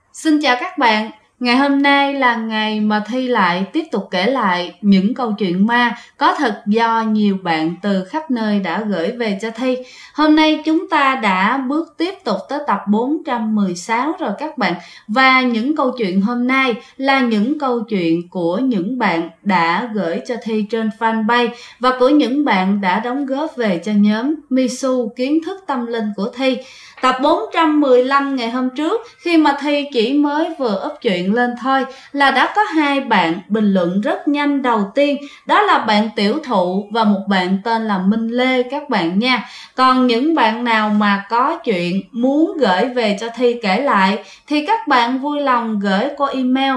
Xin chào các bạn, ngày hôm nay là ngày mà Thi lại tiếp tục kể lại những câu chuyện ma có thật do nhiều bạn từ khắp nơi đã gửi về cho Thi. Hôm nay chúng ta đã bước tiếp tục tới tập 416 rồi các bạn. Và những câu chuyện hôm nay là những câu chuyện của những bạn đã gửi cho Thi trên fanpage và của những bạn đã đóng góp về cho nhóm Misu kiến thức tâm linh của Thi. Tập 415 ngày hôm trước, khi mà Thi chỉ mới vừa up chuyện lên thôi là đã có hai bạn bình luận rất nhanh. Đầu tiên đó là bạn Tiểu Thụ và một bạn tên là Minh Lê các bạn nha. Còn những bạn nào mà có chuyện muốn gửi về cho Thi kể lại thì các bạn vui lòng gửi qua email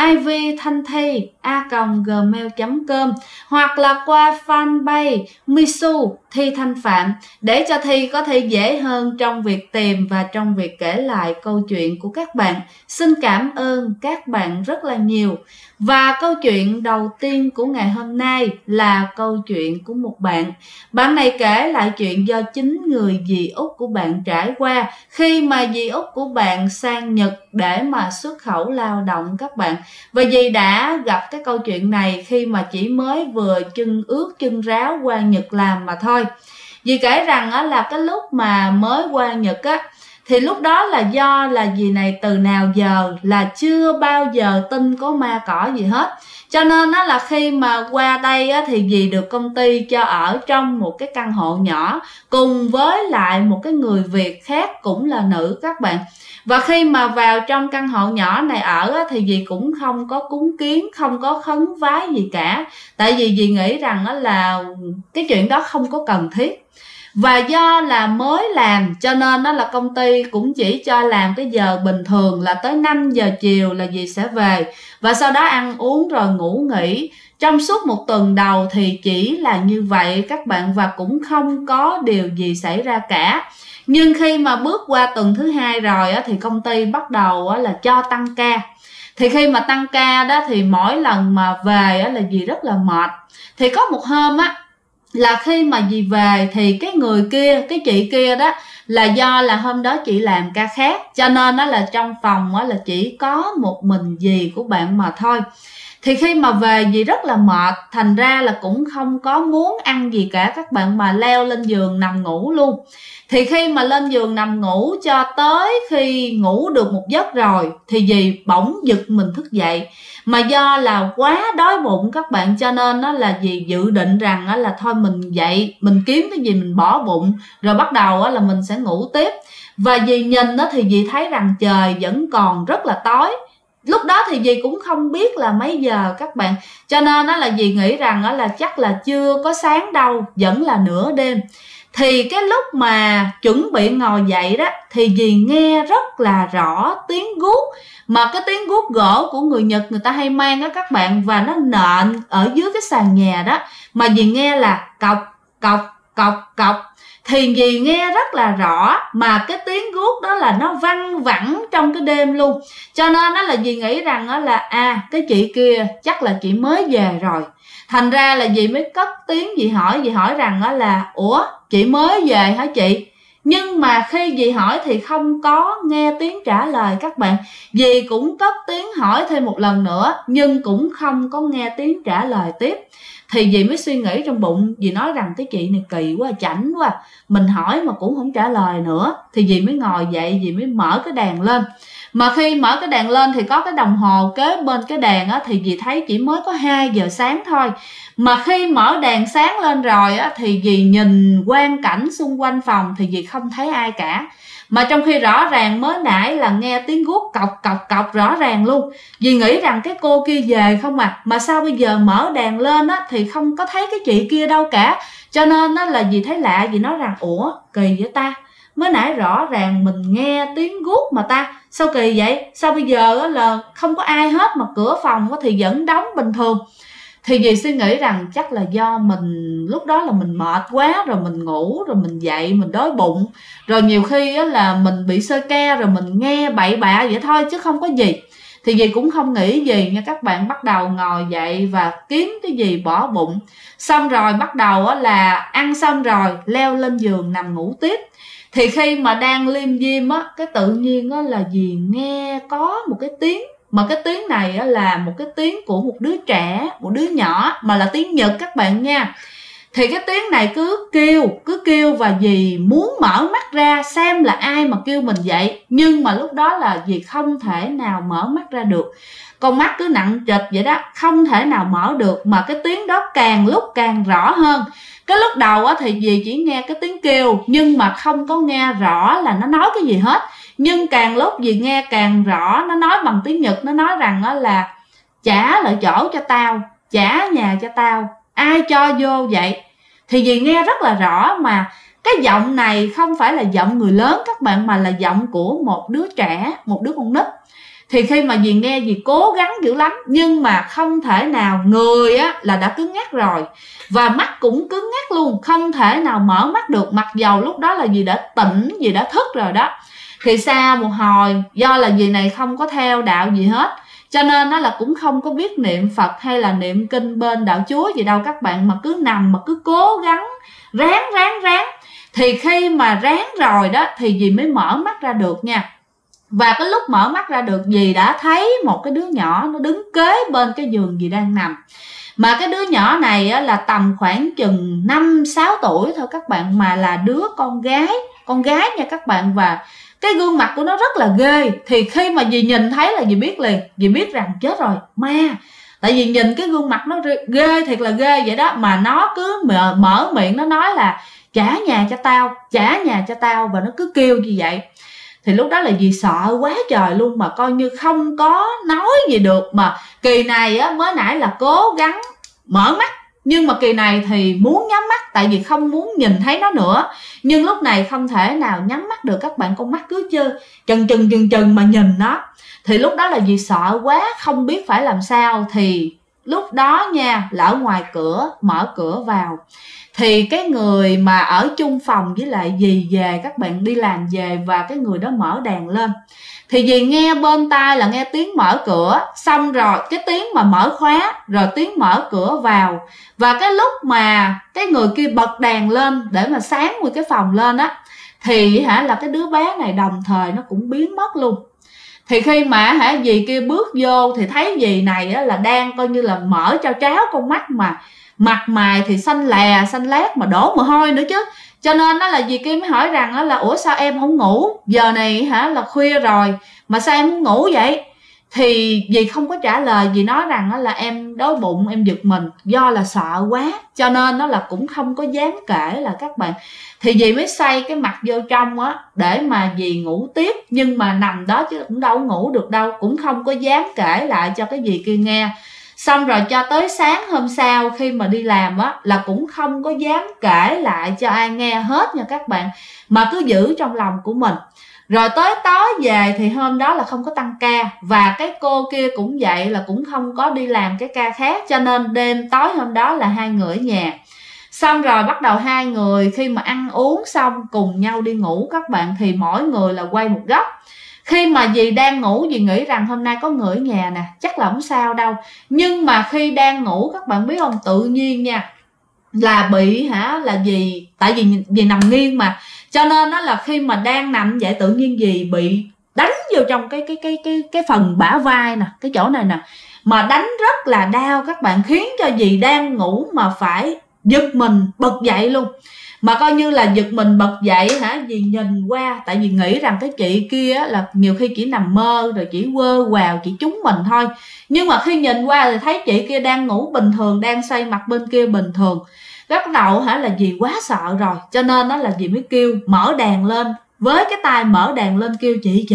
ivthanthi@gmail.com hoặc là qua fanpage Misu Thi Thanh Phạm để cho Thi có thể dễ hơn trong việc tìm và trong việc kể lại câu chuyện của các bạn. Xin cảm ơn các bạn rất là nhiều. Và câu chuyện đầu tiên của ngày hôm nay là câu chuyện của một bạn. Bạn này kể lại chuyện do chính người dì Út của bạn trải qua khi mà dì Út của bạn sang Nhật để mà xuất khẩu lao động các bạn. Và dì đã gặp cái câu chuyện này khi mà chỉ mới vừa chân ướt chân ráo qua Nhật làm mà thôi. Dì kể rằng là cái lúc mà mới qua Nhật á, thì lúc đó là do là dì này từ nào giờ là chưa bao giờ tin có ma cỏ gì hết. Cho nên là khi mà qua đây á, thì dì được công ty cho ở trong một cái căn hộ nhỏ cùng với lại một cái người Việt khác cũng là nữ các bạn. Và khi mà vào trong căn hộ nhỏ này ở á, thì dì cũng không có cúng kiến, không có khấn vái gì cả. Tại vì dì nghĩ rằng là cái chuyện đó không có cần thiết. Và do là mới làm cho nên đó là công ty cũng chỉ cho làm cái giờ bình thường là tới 5 giờ chiều là dì sẽ về. Và sau đó ăn uống rồi ngủ nghỉ. Trong suốt một tuần đầu thì chỉ là như vậy các bạn, và cũng không có điều gì xảy ra cả. Nhưng khi mà bước qua tuần thứ hai rồi thì công ty bắt đầu là cho tăng ca. Thì khi mà tăng ca đó thì mỗi lần mà về là dì rất là mệt. Thì có một hôm á, là khi mà dì về thì cái người kia, cái chị kia đó, là do là hôm đó chị làm ca khác, cho nên đó là trong phòng là chỉ có một mình dì của bạn mà thôi. Thì khi mà về dì rất là mệt, thành ra là cũng không có muốn ăn gì cả các bạn, mà leo lên giường nằm ngủ luôn. Thì khi mà lên giường nằm ngủ cho tới khi ngủ được một giấc rồi thì dì bỗng giật mình thức dậy. Mà do là quá đói bụng các bạn, cho nên là dì dự định rằng là thôi mình dậy, mình kiếm cái gì mình bỏ bụng, rồi bắt đầu là mình sẽ ngủ tiếp. Và dì nhìn thì dì thấy rằng trời vẫn còn rất là tối. Lúc đó thì dì cũng không biết là mấy giờ các bạn, cho nên là dì nghĩ rằng là chắc là chưa có sáng đâu, vẫn là nửa đêm. Thì cái lúc mà chuẩn bị ngồi dậy đó thì dì nghe rất là rõ tiếng guốc, mà cái tiếng guốc gỗ của người Nhật người ta hay mang đó các bạn, và nó nện ở dưới cái sàn nhà đó, mà dì nghe là cọc cọc cọc cọc. Thì dì nghe rất là rõ, mà cái tiếng guốc đó là nó văng vẳng trong cái đêm luôn. Cho nên là dì nghĩ rằng là cái chị kia chắc là chị mới về rồi. Thành ra là dì mới cất tiếng dì hỏi rằng là ủa chị mới về hả chị? Nhưng mà khi dì hỏi thì không có nghe tiếng trả lời các bạn. Dì cũng cất tiếng hỏi thêm một lần nữa nhưng cũng không có nghe tiếng trả lời tiếp. Thì dì mới suy nghĩ trong bụng, dì nói rằng cái chị này kỳ quá, chảnh quá, mình hỏi mà cũng không trả lời nữa. Thì dì mới ngồi dậy, dì mới mở cái đèn lên. Mà khi mở cái đèn lên thì có cái đồng hồ kế bên cái đèn thì dì thấy chỉ mới có 2 giờ sáng thôi. Mà khi mở đèn sáng lên rồi thì dì nhìn quang cảnh xung quanh phòng thì dì không thấy ai cả. Mà trong khi rõ ràng mới nãy là nghe tiếng guốc cọc cọc cọc rõ ràng luôn. Dì nghĩ rằng cái cô kia về không mà sao bây giờ mở đèn lên thì không có thấy cái chị kia đâu cả. Cho nên là dì thấy lạ, dì nói rằng ủa kỳ vậy ta, mới nãy rõ ràng mình nghe tiếng guốc mà ta, sao kỳ vậy? Sao bây giờ là không có ai hết mà cửa phòng thì vẫn đóng bình thường? Thì dì suy nghĩ rằng chắc là do mình lúc đó là mình mệt quá rồi mình ngủ, rồi mình dậy mình đói bụng, rồi nhiều khi là mình bị sơ ca rồi mình nghe bậy bạ vậy thôi chứ không có gì. Thì dì cũng không nghĩ gì nha các bạn, bắt đầu ngồi dậy và kiếm cái gì bỏ bụng. Xong rồi bắt đầu là ăn xong rồi leo lên giường nằm ngủ tiếp. Thì khi mà đang liêm diêm á, cái tự nhiên á là dì nghe có một cái tiếng, mà cái tiếng này á là một cái tiếng của một đứa trẻ, một đứa nhỏ, mà là tiếng Nhật các bạn nha. Thì cái tiếng này cứ kêu và dì muốn mở mắt ra xem là ai mà kêu mình vậy. Nhưng mà lúc đó là dì không thể nào mở mắt ra được. Con mắt cứ nặng trịch vậy đó, không thể nào mở được. Mà cái tiếng đó càng lúc càng rõ hơn. Cái lúc đầu á thì dì chỉ nghe cái tiếng kêu, nhưng mà không có nghe rõ là nó nói cái gì hết. Nhưng càng lúc dì nghe càng rõ, nó nói bằng tiếng Nhật. Nó nói rằng á là trả lại chỗ cho tao, trả nhà cho tao, ai cho vô vậy. Thì dì nghe rất là rõ, mà cái giọng này không phải là giọng người lớn các bạn, mà là giọng của một đứa trẻ, một đứa con nít. Thì khi mà dì nghe, dì cố gắng dữ lắm, nhưng mà không thể nào. Người á là đã cứng ngắc rồi, và mắt cũng cứng ngắc luôn, không thể nào mở mắt được. Mặc dầu lúc đó là dì đã tỉnh, dì đã thức rồi đó. Thì sau một hồi, do là dì này không có theo đạo gì hết, cho nên nó là cũng không có biết niệm Phật hay là niệm kinh bên đạo Chúa gì đâu các bạn, mà cứ nằm mà cứ cố gắng ráng. Thì khi mà ráng rồi đó thì dì mới mở mắt ra được nha. Và cái lúc mở mắt ra được, dì đã thấy một cái đứa nhỏ nó đứng kế bên cái giường dì đang nằm. Mà cái đứa nhỏ này á, là tầm khoảng chừng 5-6 tuổi thôi các bạn, mà là đứa con gái nha các bạn. Và cái gương mặt của nó rất là ghê. Thì khi mà dì nhìn thấy là dì biết liền, dì biết rằng chết rồi, ma. Tại vì nhìn cái gương mặt nó ghê, thiệt là ghê vậy đó. Mà nó cứ mở miệng nó nói là trả nhà cho tao, trả nhà cho tao, và nó cứ kêu như vậy. Thì lúc đó là dì sợ quá trời luôn, mà coi như không có nói gì được. Mà kỳ này á, mới nãy là cố gắng mở mắt, nhưng mà kỳ này thì muốn nhắm mắt, tại vì không muốn nhìn thấy nó nữa. Nhưng lúc này không thể nào nhắm mắt được các bạn, con mắt cứ chừng mà nhìn nó. Thì lúc đó là dì sợ quá, không biết phải làm sao. Thì lúc đó nha, là ở ngoài cửa, mở cửa vào, thì cái người mà ở chung phòng với lại dì về, các bạn đi làm về, và cái người đó mở đèn lên. Thì dì nghe bên tai là nghe tiếng mở cửa, xong rồi cái tiếng mà mở khóa, rồi tiếng mở cửa vào. Và cái lúc mà cái người kia bật đèn lên để mà sáng nguyên cái phòng lên á, thì là cái đứa bé này đồng thời nó cũng biến mất luôn. Thì khi mà dì kia bước vô thì thấy dì này á, là đang coi như là mở cho tráo con mắt, mà mặt mày thì xanh lét mà đổ mồ hôi nữa chứ. Cho nên đó là dì kia mới hỏi rằng là ủa sao em không ngủ, giờ này là khuya rồi mà sao em không ngủ vậy. Thì dì không có trả lời, dì nói rằng là em đói bụng, em giật mình, do là sợ quá cho nên nó là cũng không có dám kể là các bạn. Thì dì mới xoay cái mặt vô trong á để mà dì ngủ tiếp, nhưng mà nằm đó chứ cũng đâu ngủ được đâu, cũng không có dám kể lại cho cái dì kia nghe. Xong rồi cho tới sáng hôm sau khi mà đi làm á, là cũng không có dám kể lại cho ai nghe hết nha các bạn, mà cứ giữ trong lòng của mình. Rồi tới tối về thì hôm đó là không có tăng ca, và cái cô kia cũng vậy, là cũng không có đi làm cái ca khác, cho nên đêm tối hôm đó là hai người ở nhà. Xong rồi bắt đầu hai người khi mà ăn uống xong cùng nhau đi ngủ các bạn, thì mỗi người là quay một góc. Khi mà dì đang ngủ, dì nghĩ rằng hôm nay có người ở nhà nè, chắc là không sao đâu. Nhưng mà khi đang ngủ các bạn biết không, tự nhiên nha, là bị là dì, tại vì dì nằm nghiêng mà, cho nên đó là khi mà đang nằm vậy tự nhiên dì bị đánh vô trong cái phần bả vai nè, cái chỗ này nè, mà đánh rất là đau các bạn, khiến cho dì đang ngủ mà phải giật mình bật dậy luôn. Mà coi như là giật mình bật dậy dì nhìn qua, tại vì nghĩ rằng cái chị kia là nhiều khi chỉ nằm mơ rồi chỉ quơ quào chỉ trúng mình thôi. Nhưng mà khi nhìn qua thì thấy chị kia đang ngủ bình thường, đang xoay mặt bên kia bình thường. Bắt đầu là dì quá sợ rồi, cho nên đó là dì mới kêu mở đèn lên, với cái tay mở đèn lên kêu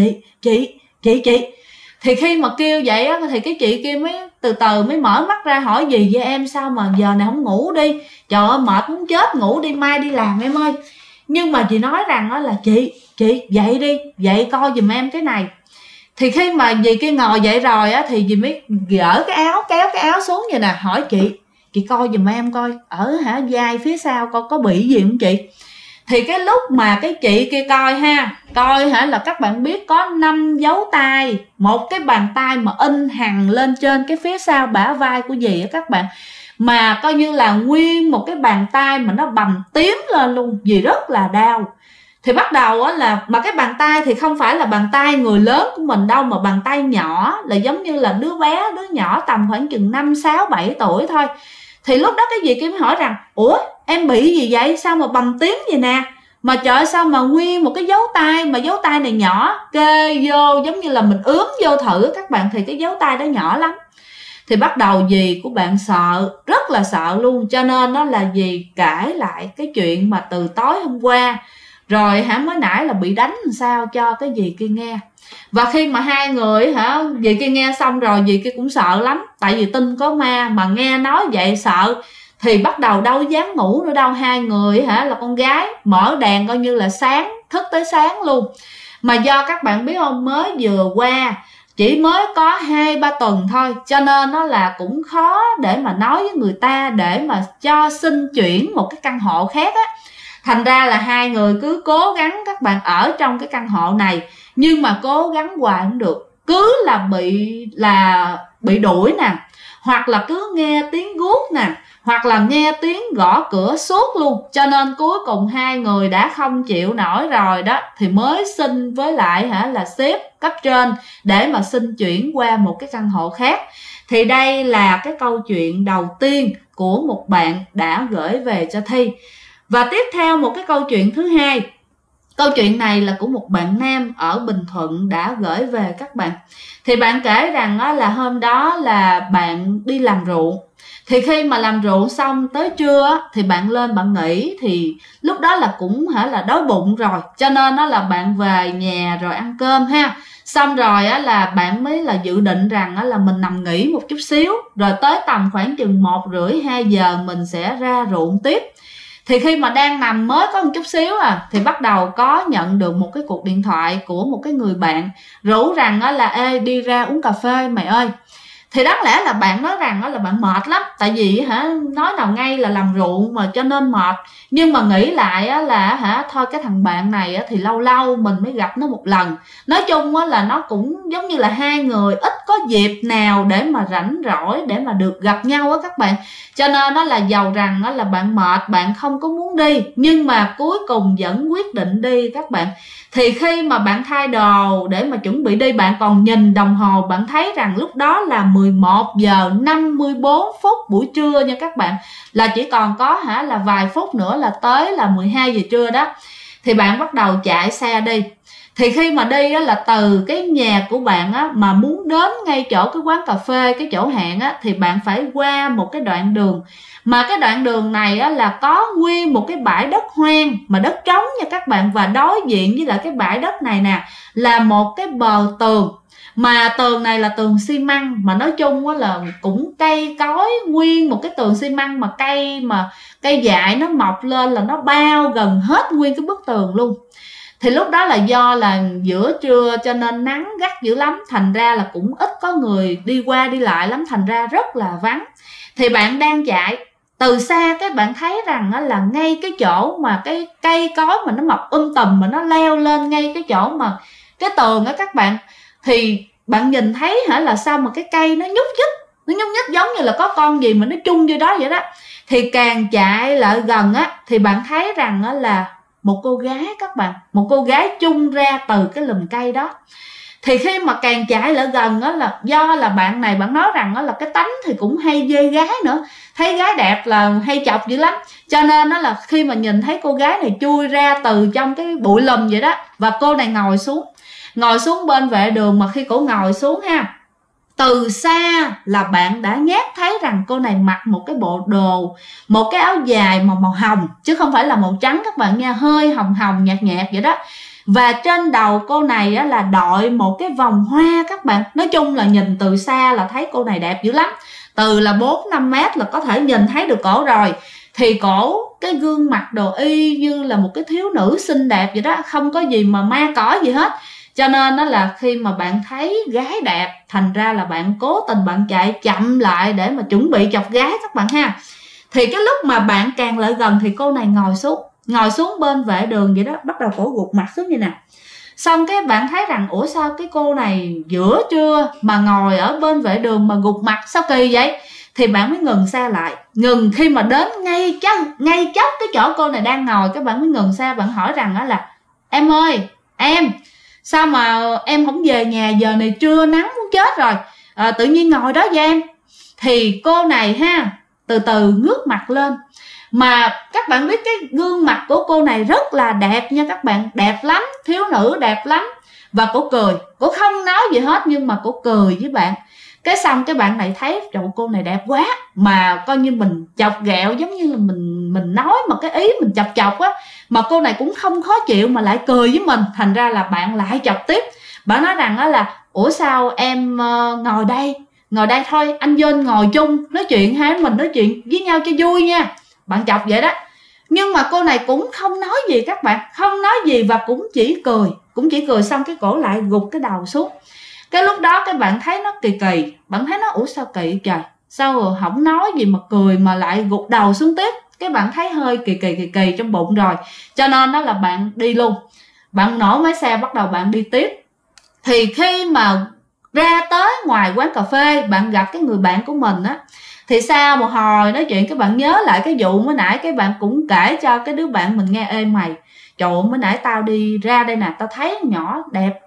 chị. Thì khi mà kêu vậy á, thì cái chị kia mới từ từ mới mở mắt ra hỏi dì với em sao mà giờ này không ngủ đi, trời ơi mệt muốn chết, ngủ đi mai đi làm em ơi. Nhưng mà chị nói rằng đó là chị dậy đi, dậy coi giùm em cái này. Thì khi mà dì kia ngồi dậy rồi á, thì dì mới gỡ cái áo, kéo cái áo xuống vậy nè, hỏi chị coi giùm em coi ở vai phía sau coi có bị gì không chị. Thì cái lúc mà cái chị kia coi là các bạn biết có 5 dấu tay, một cái bàn tay mà in hằn lên trên cái phía sau bả vai của dì á các bạn, mà coi như là nguyên một cái bàn tay mà nó bầm tím lên luôn, dì rất là đau. Thì bắt đầu á là, mà cái bàn tay thì không phải là bàn tay người lớn của mình đâu, mà bàn tay nhỏ, là giống như là đứa bé, đứa nhỏ tầm khoảng chừng 5, 6, 7 tuổi thôi. Thì lúc đó cái dì Kim mới hỏi rằng: ủa em bị gì vậy, sao mà bầm tím vậy nè, mà trời sao mà nguyên một cái dấu tay, mà dấu tay này nhỏ, kê vô giống như là mình ướm vô thử các bạn, thì cái dấu tay đó nhỏ lắm. Thì bắt đầu dì của bạn sợ, rất là sợ luôn, cho nên đó là dì kể lại cái chuyện mà từ tối hôm qua, rồi mới nãy là bị đánh làm sao cho cái dì kia nghe. Và khi mà hai người dì kia nghe xong rồi, dì kia cũng sợ lắm, tại vì tin có ma, mà nghe nói vậy sợ thì bắt đầu đâu dám ngủ nữa đâu. Hai người là con gái mở đèn coi như là sáng, thức tới sáng luôn. Mà do các bạn biết không, mới vừa qua, chỉ mới có 2-3 tuần thôi, cho nên nó là cũng khó để mà nói với người ta để mà cho xin chuyển một cái căn hộ khác á. Thành ra là hai người cứ cố gắng các bạn ở trong cái căn hộ này, nhưng mà cố gắng hoài không được, cứ là bị đuổi nè, hoặc là cứ nghe tiếng guốc nè, hoặc là nghe tiếng gõ cửa suốt luôn. Cho nên cuối cùng hai người đã không chịu nổi rồi đó, thì mới xin với lại là sếp cấp trên để mà xin chuyển qua một cái căn hộ khác. Thì đây là cái câu chuyện đầu tiên của một bạn đã gửi về cho Thi. Và tiếp theo một cái câu chuyện thứ hai. Câu chuyện này là của một bạn nam ở Bình Thuận đã gửi về các bạn. Thì bạn kể rằng là hôm đó là bạn đi làm ruộng. Thì khi mà làm ruộng xong tới trưa thì bạn lên bạn nghỉ, thì lúc đó là cũng là đói bụng rồi, cho nên là bạn về nhà rồi ăn cơm ha. Xong rồi là bạn mới là dự định rằng là mình nằm nghỉ một chút xíu, rồi tới tầm khoảng chừng 1:30-2 giờ mình sẽ ra ruộng tiếp. Thì khi mà đang nằm mới có một chút xíu thì bắt đầu có nhận được một cái cuộc điện thoại của một cái người bạn rủ rằng là: ê đi ra uống cà phê mày ơi. Thì đáng lẽ là bạn nói rằng là bạn mệt lắm, tại vì nói nào ngay là làm ruộng mà cho nên mệt. Nhưng mà nghĩ lại là thôi cái thằng bạn này thì lâu lâu mình mới gặp nó một lần. Nói chung là nó cũng giống như là hai người ít có dịp nào để mà rảnh rỗi để mà được gặp nhau các bạn. Cho nên nó là giàu rằng là bạn mệt, bạn không có muốn đi, nhưng mà cuối cùng vẫn quyết định đi các bạn. Thì khi mà bạn thay đồ để mà chuẩn bị đi, bạn còn nhìn đồng hồ, bạn thấy rằng lúc đó là 11:54 buổi trưa nha các bạn, là chỉ còn có là vài phút nữa là tới là 12 giờ trưa đó. Thì bạn bắt đầu chạy xe đi. Thì khi mà đi là từ cái nhà của bạn mà muốn đến ngay chỗ cái quán cà phê, cái chỗ hẹn thì bạn phải qua một cái đoạn đường, mà cái đoạn đường này là có nguyên một cái bãi đất hoang mà đất trống nha các bạn. Và đối diện với lại cái bãi đất này nè là một cái bờ tường, mà tường này là tường xi măng, mà nói chung là cũng cây cối, nguyên một cái tường xi măng mà cây dại nó mọc lên là nó bao gần hết nguyên cái bức tường luôn. Thì lúc đó là do là giữa trưa cho nên nắng gắt dữ lắm, thành ra là cũng ít có người đi qua đi lại lắm, thành ra rất là vắng. Thì bạn đang chạy, từ xa cái bạn thấy rằng là ngay cái chỗ mà cái cây cối mà nó mọc tùm mà nó leo lên ngay cái chỗ mà cái tường các bạn. Thì bạn nhìn thấy là sao mà cái cây nó nhúc nhích giống như là có con gì mà nó chung vô đó vậy đó. Thì càng chạy lại gần thì bạn thấy rằng là một cô gái các bạn, một cô gái chung ra từ cái lùm cây đó. Thì khi mà càng chạy lại gần là do là bạn này bạn nói rằng là cái tánh thì cũng hay dê gái nữa, thấy gái đẹp là hay chọc dữ lắm. Cho nên là khi mà nhìn thấy cô gái này chui ra từ trong cái bụi lùm vậy đó, và cô này ngồi xuống bên vệ đường. Mà khi cổ ngồi xuống từ xa là bạn đã nhát thấy rằng cô này mặc một cái bộ đồ, một cái áo dài màu hồng, chứ không phải là màu trắng các bạn nha, hơi hồng nhạt vậy đó. Và trên đầu cô này là đội một cái vòng hoa các bạn. Nói chung là nhìn từ xa là thấy cô này đẹp dữ lắm, từ là 4-5 mét là có thể nhìn thấy được cổ rồi. Thì cổ cái gương mặt đồ y như là một cái thiếu nữ xinh đẹp vậy đó, không có gì mà ma cỏ gì hết. Cho nên là khi mà bạn thấy gái đẹp, thành ra là bạn cố tình bạn chạy chậm lại để mà chuẩn bị chọc gái các bạn ha. Thì cái lúc mà bạn càng lại gần thì cô này ngồi xuống bên vệ đường vậy đó, bắt đầu cổ gục mặt xuống như nè. Xong cái bạn thấy rằng ủa sao cái cô này giữa trưa mà ngồi ở bên vệ đường mà gục mặt, sao kỳ vậy? Thì bạn mới ngừng xe lại. Ngừng khi mà đến ngay chốc cái chỗ cô này đang ngồi, các bạn mới ngừng xe, bạn hỏi rằng là em ơi, em sao mà em không về nhà, giờ này trưa nắng muốn chết rồi, tự nhiên ngồi đó với em. Thì cô này ha, từ từ ngước mặt lên. Mà các bạn biết cái gương mặt của cô này rất là đẹp nha các bạn, đẹp lắm, thiếu nữ đẹp lắm. Và cô cười, cô không nói gì hết nhưng mà cô cười với bạn. Cái xong cái bạn này thấy trời, cô này đẹp quá, mà coi như mình chọc ghẹo, giống như là mình nói một cái ý mình chọc á, mà cô này cũng không khó chịu mà lại cười với mình. Thành ra là bạn lại chọc tiếp. Bạn nói rằng đó là ủa sao em ngồi đây thôi, anh vô ngồi chung nói chuyện, hai mình nói chuyện với nhau cho vui nha. Bạn chọc vậy đó. Nhưng mà cô này cũng không nói gì các bạn, không nói gì và cũng chỉ cười xong cái cổ lại gục cái đầu xuống. Cái lúc đó cái bạn thấy nó kỳ kỳ, bạn thấy nó ủa sao kỳ trời, sao rồi không nói gì mà cười mà lại gục đầu xuống tiếp. Cái bạn thấy hơi kỳ kỳ trong bụng rồi, cho nên đó là bạn đi luôn, bạn nổ máy xe bắt đầu bạn đi tiếp. Thì khi mà ra tới ngoài quán cà phê, bạn gặp cái người bạn của mình á, thì sau một hồi nói chuyện cái bạn nhớ lại cái vụ mới nãy, cái bạn cũng kể cho cái đứa bạn mình nghe. Ê mày, trời ơi, mới nãy tao đi ra đây nè, tao thấy nhỏ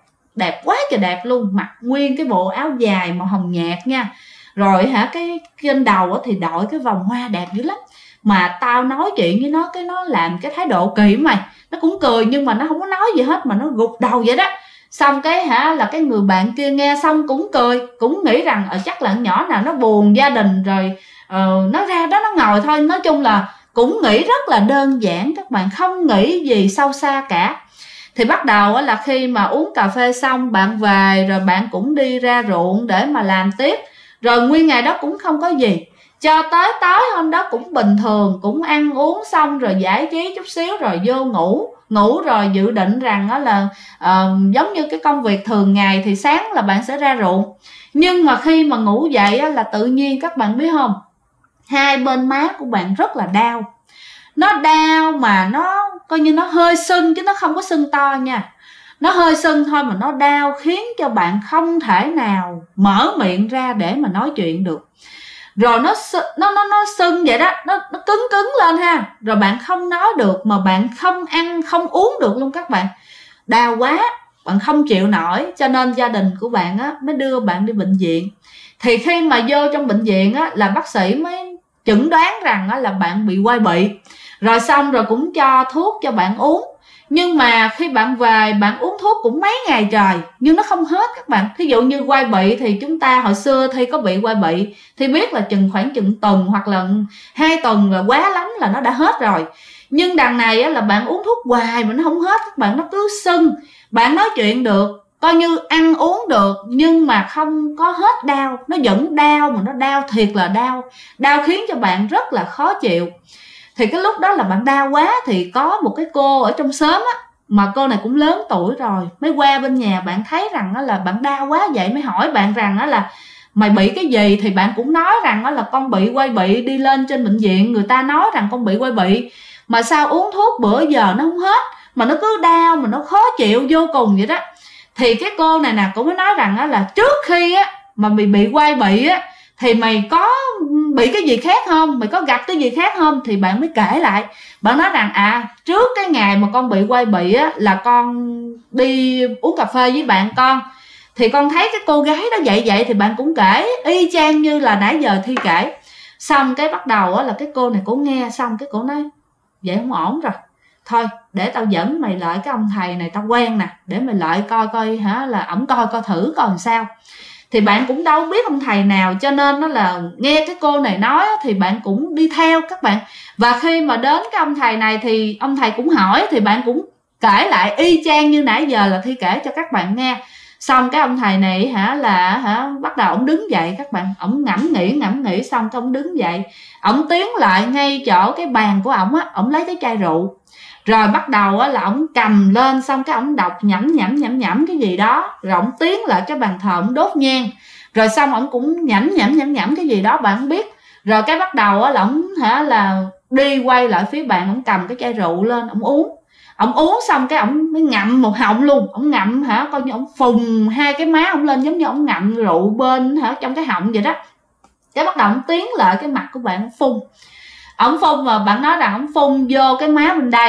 đẹp quá trời đẹp luôn, mặc nguyên cái bộ áo dài màu hồng nhạt nha, rồi cái trên đầu thì đội cái vòng hoa đẹp dữ lắm. Mà tao nói chuyện với nó, cái nó làm cái thái độ kỳ mày, nó cũng cười nhưng mà nó không có nói gì hết mà nó gục đầu vậy đó. Xong cái là cái người bạn kia nghe xong cũng cười, cũng nghĩ rằng chắc là nhỏ nào nó buồn gia đình rồi nó ra đó nó ngồi thôi. Nói chung là cũng nghĩ rất là đơn giản các bạn, không nghĩ gì sâu xa cả. Thì bắt đầu là khi mà uống cà phê xong bạn về, rồi bạn cũng đi ra ruộng để mà làm tiếp. Rồi nguyên ngày đó cũng không có gì, cho tới tối hôm đó cũng bình thường, cũng ăn uống xong rồi giải trí chút xíu rồi vô ngủ rồi dự định rằng đó là giống như cái công việc thường ngày thì sáng là bạn sẽ ra ruộng. Nhưng mà khi mà ngủ dậy là tự nhiên các bạn biết không, hai bên má của bạn rất là đau. Nó đau mà nó coi như nó hơi sưng chứ nó không có sưng to nha, nó hơi sưng thôi mà nó đau khiến cho bạn không thể nào mở miệng ra để mà nói chuyện được. Rồi nó sưng vậy đó, nó cứng lên ha, rồi bạn không nói được mà bạn không ăn không uống được luôn các bạn, đau quá bạn không chịu nổi, cho nên gia đình của bạn mới đưa bạn đi bệnh viện. Thì khi mà vô trong bệnh viện là bác sĩ mới chẩn đoán rằng là bạn bị quai bị, rồi xong rồi cũng cho thuốc cho bạn uống. Nhưng mà khi bạn về bạn uống thuốc cũng mấy ngày trời nhưng nó không hết các bạn. Thí dụ như quai bị thì chúng ta hồi xưa thì có bị quai bị thì biết là khoảng chừng tuần hoặc là 2 tuần là quá lắm là nó đã hết rồi. Nhưng đằng này là bạn uống thuốc hoài mà nó không hết các bạn, nó cứ sưng. Bạn nói chuyện được, coi như ăn uống được nhưng mà không có hết đau, nó vẫn đau mà nó đau thiệt là đau khiến cho bạn rất là khó chịu. Thì cái lúc đó là bạn đau quá thì có một cái cô ở trong xóm mà cô này cũng lớn tuổi rồi, mới qua bên nhà bạn thấy rằng là bạn đau quá vậy, mới hỏi bạn rằng là mày bị cái gì. Thì bạn cũng nói rằng là con bị quai bị, đi lên trên bệnh viện người ta nói rằng con bị quai bị mà sao uống thuốc bữa giờ nó không hết, mà nó cứ đau mà nó khó chịu vô cùng vậy đó. Thì cái cô này nè cũng mới nói rằng là trước khi mà mày bị quai bị thì mày có bị cái gì khác không, mày có gặp cái gì khác không. Thì bạn mới kể lại, bạn nói rằng trước cái ngày mà con bị quai bị là con đi uống cà phê với bạn con, thì con thấy cái cô gái đó vậy thì bạn cũng kể y chang như là nãy giờ Thi kể. Xong cái bắt đầu là cái cô này cổ nghe xong cái cổ nói vậy không ổn rồi, thôi để tao dẫn mày lại cái ông thầy này tao quen nè, để mày lại coi là ổng coi thử coi làm sao. Thì bạn cũng đâu biết ông thầy nào, cho nên nó là nghe cái cô này nói thì bạn cũng đi theo các bạn. Và khi mà đến cái ông thầy này thì ông thầy cũng hỏi, thì bạn cũng kể lại y chang như nãy giờ là Thi kể cho các bạn nghe. Xong cái ông thầy này bắt đầu ổng đứng dậy các bạn, ổng ngẫm nghĩ xong cái ổng đứng dậy, ổng tiến lại ngay chỗ cái bàn của ổng ổng lấy cái chai rượu, rồi bắt đầu là ổng cầm lên, xong cái ổng đọc nhẩm cái gì đó, rồi ổng tiến lại cái bàn thờ ổng đốt nhang, rồi xong ổng cũng nhẩm cái gì đó bạn không biết. Rồi cái bắt đầu là ổng là đi quay lại phía bàn, ổng cầm cái chai rượu lên ổng uống xong cái ổng mới ngậm một họng luôn, ổng ngậm coi như ổng phùng hai cái má ổng lên giống như ổng ngậm rượu bên trong cái họng vậy đó. Cái bắt đầu ổng tiến lại cái mặt của bạn ổng phun mà bạn nói rằng ổng phun vô cái má bên đây,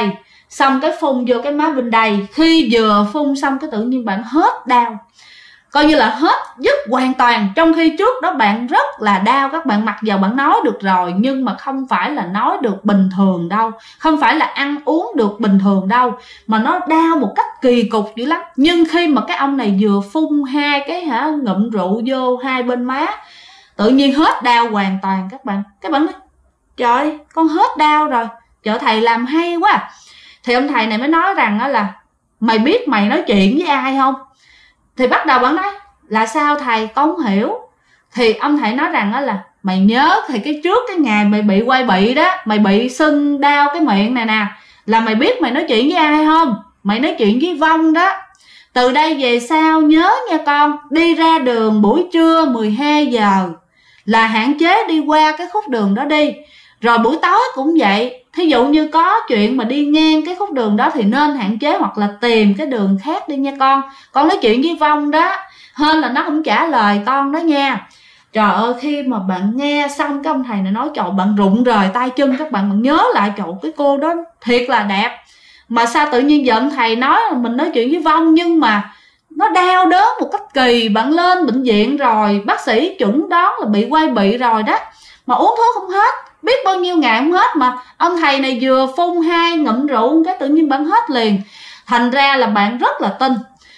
xong cái phun vô cái má bên đây. Khi vừa phun xong cái tự nhiên bạn hết đau, coi như là hết dứt hoàn toàn. Trong khi trước đó bạn rất là đau các bạn, mặc dầu bạn nói được rồi nhưng mà không phải là nói được bình thường đâu, không phải là ăn uống được bình thường đâu, mà nó đau một cách kỳ cục dữ lắm. Nhưng khi mà cái ông này vừa phun hai cái ngụm rượu vô hai bên má, tự nhiên hết đau hoàn toàn các bạn. Các bạn nói trời, con hết đau rồi, trời thầy làm hay quá. Thì ông thầy này mới nói rằng là mày biết mày nói chuyện với ai không? Thì bắt đầu bạn nói là sao thầy, con không hiểu. Thì ông thầy nói rằng là mày nhớ thì cái trước cái ngày mày bị quai bị đó, mày bị sưng đau cái miệng này nè, là mày biết mày nói chuyện với ai không? Mày nói chuyện với Vong đó. Từ đây về sau nhớ nha con, đi ra đường buổi trưa 12 giờ là hạn chế đi qua cái khúc đường đó đi. Rồi buổi tối cũng vậy, thí dụ như có chuyện mà đi ngang cái khúc đường đó thì nên hạn chế hoặc là tìm cái đường khác đi nha con. Con nói chuyện với Vong đó, hên là nó không trả lời con đó nha. Trời ơi, khi mà bạn nghe xong cái ông thầy này nói, trời, bạn rụng rời tay chân các bạn nhớ lại, trời, cái cô đó thiệt là đẹp. Mà sao tự nhiên giờ ông thầy nói là mình nói chuyện với Vong, nhưng mà nó đau đớn một cách kỳ. Bạn lên bệnh viện rồi, bác sĩ chuẩn đoán là bị quai bị rồi đó, mà uống thuốc không hết, biết bao nhiêu ngày không hết, mà ông thầy này vừa phun hai ngụm rượu cái tự nhiên bạn hết liền. Thành ra là bạn rất là tin.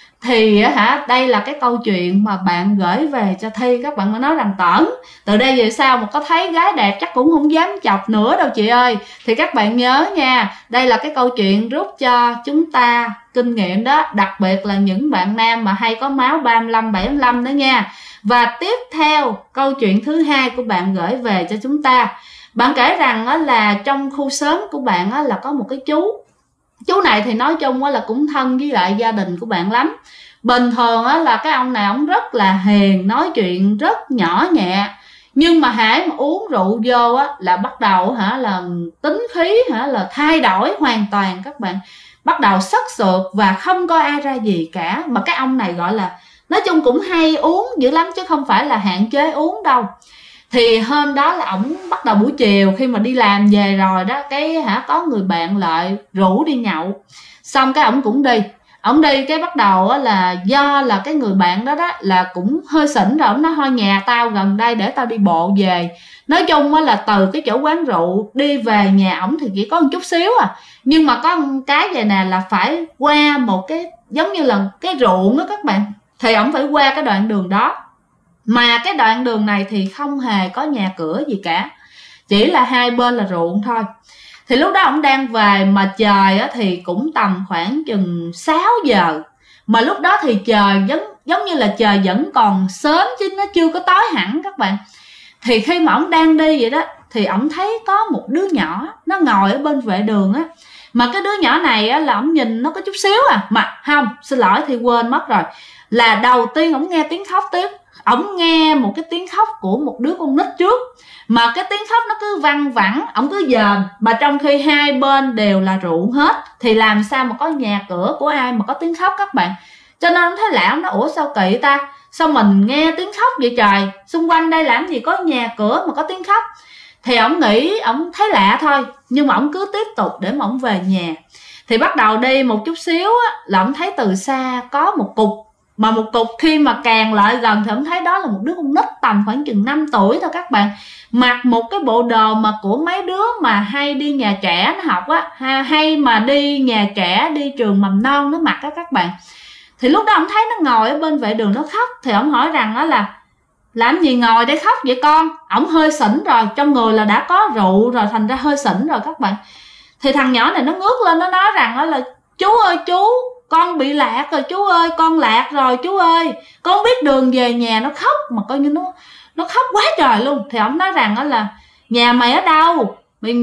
Thì đây là cái câu chuyện mà bạn gửi về cho Thi. Các bạn mới nói rằng Tởn, từ đây về sau mà có thấy gái đẹp chắc cũng không dám chọc nữa đâu chị ơi. Thì các bạn nhớ nha, đây là cái câu chuyện rút cho chúng ta kinh nghiệm đó, đặc biệt là những bạn nam mà hay có máu 35, 75 đó nha. Và tiếp theo câu chuyện thứ hai của bạn gửi về cho chúng ta. Bạn kể rằng là trong khu xóm của bạn là có một cái chú này thì nói chung là cũng thân với lại gia đình của bạn lắm. Bình thường là cái ông này ông rất là hiền, nói chuyện rất nhỏ nhẹ, nhưng mà hễ mà uống rượu vô là bắt đầu là tính khí là thay đổi hoàn toàn các bạn, bắt đầu sất sượt và không coi ai ra gì cả. Mà cái ông này gọi là nói chung cũng hay uống dữ lắm chứ không phải là hạn chế uống đâu. Thì hôm đó là ổng bắt đầu buổi chiều khi mà đi làm về rồi đó, cái có người bạn lại rủ đi nhậu, xong cái ổng cũng đi. Ổng đi cái bắt đầu là do là cái người bạn đó là cũng hơi xỉn rồi, ổng nói thôi nhà tao gần đây để tao đi bộ về. Nói chung là từ cái chỗ quán rượu đi về nhà ổng thì chỉ có một chút xíu nhưng mà có một cái vậy nè, là phải qua một cái giống như là cái ruộng đó các bạn. Thì ổng phải qua cái đoạn đường đó, mà cái đoạn đường này thì không hề có nhà cửa gì cả, chỉ là hai bên là ruộng thôi. Thì lúc đó ổng đang về mà trời thì cũng tầm khoảng chừng 6 giờ. Mà lúc đó thì trời giống như là trời vẫn còn sớm chứ nó chưa có tối hẳn các bạn. Thì khi mà ổng đang đi vậy đó thì ổng thấy có một đứa nhỏ nó ngồi ở bên vệ đường Mà cái đứa nhỏ này là ổng nhìn nó có chút xíu mà không, xin lỗi thì quên mất rồi. Là đầu tiên ổng nghe tiếng khóc tiếp. Ổng nghe một cái tiếng khóc của một đứa con nít trước, mà cái tiếng khóc nó cứ văng vẳng, ổng cứ dòm, mà trong khi hai bên đều là ruộng hết thì làm sao mà có nhà cửa của ai mà có tiếng khóc các bạn. Cho nên ổng thấy lạ, ổng nói ủa sao kỳ ta, sao mình nghe tiếng khóc vậy trời, xung quanh đây làm gì có nhà cửa mà có tiếng khóc. Thì ổng nghĩ, ổng thấy lạ thôi, nhưng mà ổng cứ tiếp tục để mà ổng về nhà. Thì bắt đầu đi một chút xíu là ổng thấy từ xa có một cục. Mà một cục khi mà càng lại gần thì ổng thấy đó là một đứa con nít tầm khoảng chừng 5 tuổi thôi các bạn. Mặc một cái bộ đồ mà của mấy đứa mà hay đi nhà trẻ nó học hay mà đi nhà trẻ, đi trường mầm non nó mặc các bạn. Thì lúc đó ổng thấy nó ngồi ở bên vệ đường nó khóc. Thì ổng hỏi rằng là làm gì ngồi để khóc vậy con? Ổng hơi xỉn rồi, trong người là đã có rượu rồi, thành ra hơi xỉn rồi các bạn. Thì thằng nhỏ này nó ngước lên, nó nói rằng là chú ơi chú, con bị lạc rồi chú ơi, con lạc rồi chú ơi, con không biết đường về nhà. Nó khóc mà coi như nó khóc quá trời luôn. Thì ổng nói rằng là nhà mày ở đâu,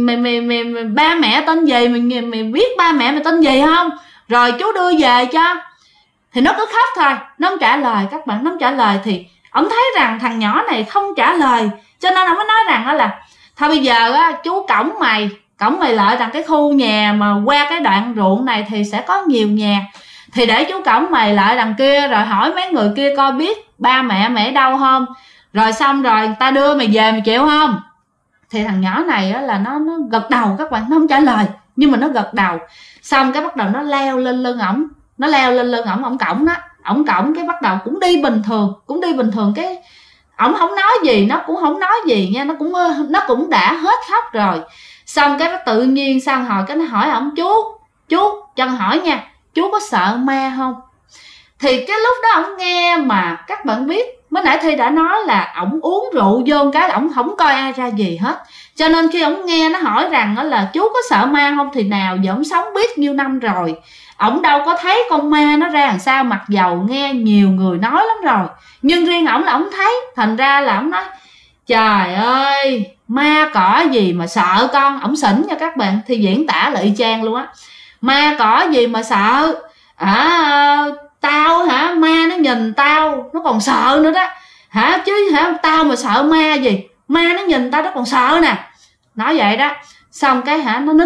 mày ba mẹ tên gì, mày biết ba mẹ mày tên gì không, rồi chú đưa về cho. Thì nó cứ khóc thôi, nó không trả lời các bạn, nó không trả lời. Thì ổng thấy rằng thằng nhỏ này không trả lời, cho nên ổng mới nói rằng là thôi bây giờ chú cõng mày lại rằng cái khu nhà mà qua cái đoạn ruộng này thì sẽ có nhiều nhà, thì để chú cõng mày lại đằng kia, rồi hỏi mấy người kia coi biết ba mẹ mày ở đâu không, rồi xong rồi người ta đưa mày về, mày chịu không? Thì thằng nhỏ này là nó gật đầu các bạn, nó không trả lời, nhưng mà nó gật đầu. Xong cái bắt đầu nó leo lên lưng ổng, nó leo lên lưng ổng, ổng cõng đó, ổng cõng cái bắt đầu cũng đi bình thường, cái ổng không nói gì, nó cũng không nói gì nha, nó cũng đã hết khóc rồi. Xong cái nó tự nhiên xong hồi cái nó hỏi ổng, chú cho hỏi nha, chú có sợ ma không? Thì cái lúc đó ổng nghe mà các bạn biết, mới nãy Thi đã nói là ổng uống rượu vô cái là ổng không coi ai ra gì hết, cho nên khi ổng nghe nó hỏi rằng đó là chú có sợ ma không thì nào giờ ổng sống biết nhiêu năm rồi, ổng đâu có thấy con ma nó ra làm sao, mặc dầu nghe nhiều người nói lắm rồi, nhưng riêng ổng là ổng thấy. Thành ra là ổng nói trời ơi, ma cỏ gì mà sợ con. Ổng xỉn nha các bạn, thì diễn tả lại y chang luôn á. Ma cỏ gì mà sợ, tao hả, ma nó nhìn tao nó còn sợ nữa đó hả, chứ hả tao mà sợ ma gì, ma nó nhìn tao nó còn sợ nè, nói vậy đó. Xong cái hả nó nín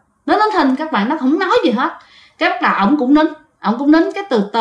thinh các bạn, nó không nói gì hết. Cái bắt đầu ổng cũng nín cái từ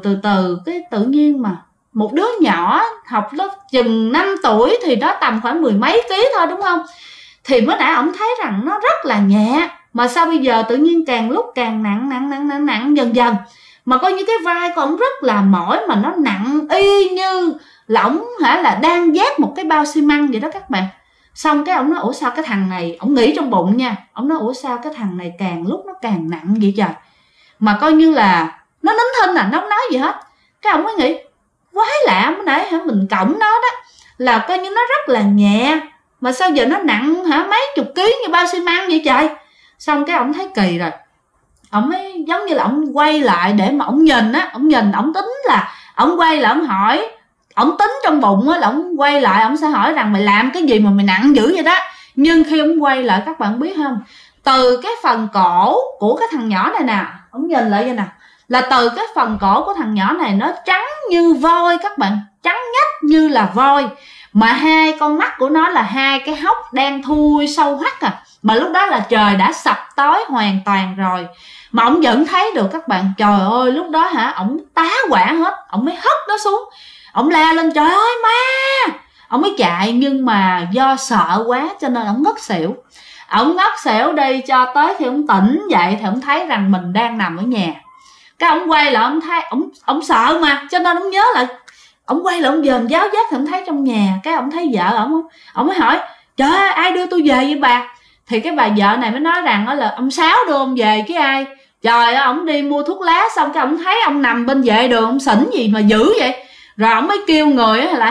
từ cái tự nhiên mà một đứa nhỏ học lớp chừng 5 tuổi thì đó tầm khoảng 10 mấy ký thôi đúng không, thì mới nãy ổng thấy rằng nó rất là nhẹ, mà sao bây giờ tự nhiên càng lúc càng nặng dần, mà coi như cái vai của ổng rất là mỏi, mà nó nặng y như là ổng hả là đang vác một cái bao xi măng vậy đó các bạn. Xong cái ổng nói ủa sao cái thằng này, ổng nghĩ trong bụng nha, ổng nói ủa sao cái thằng này càng lúc nó càng nặng vậy trời, mà coi như là nó nín thinh nó không nói gì hết. Cái ổng mới nghĩ quái lạ, mới nãy hả mình cõng nó đó là coi như nó rất là nhẹ, mà sao giờ nó nặng hả mấy chục ký như bao xi măng vậy trời. Xong cái ổng thấy kỳ rồi, ổng mới giống như là ổng quay lại để mà ổng nhìn á, ổng tính là ổng quay lại ổng hỏi, ổng tính trong bụng á là ổng quay lại ổng sẽ hỏi rằng mày làm cái gì mà mày nặng dữ vậy đó. Nhưng khi ổng quay lại các bạn biết không, từ cái phần cổ của cái thằng nhỏ này nè, ổng nhìn lại vậy nè, là từ cái phần cổ của thằng nhỏ này nó trắng như voi các bạn, trắng nhách như là voi, mà hai con mắt của nó là hai cái hốc đang thui sâu hoắt à, mà lúc đó là trời đã sập tối hoàn toàn rồi, mà ổng vẫn thấy được các bạn. Trời ơi lúc đó hả ổng tá hỏa hết, ổng mới hất nó xuống, ổng la lên trời ơi ma, ổng mới chạy, nhưng mà do sợ quá cho nên ổng ngất xỉu. Ổng ngất xỉu đi cho tới khi ổng tỉnh dậy thì ổng thấy rằng mình đang nằm ở nhà. Cái ổng quay lại ổng thấy ổng sợ mà, cho nên ổng nhớ lại, ổng quay lại ổng dòm giáo giác thì ổng thấy trong nhà. Cái ổng thấy vợ ổng mới hỏi trời ơi ai đưa tôi về vậy bà? Thì cái bà vợ này mới nói rằng đó là ông Sáu đưa ông về chứ ai. Trời ơi ổng đi mua thuốc lá xong cái ổng thấy ông nằm bên vệ đường, ông xỉn gì mà dữ vậy. Rồi ổng mới kêu người là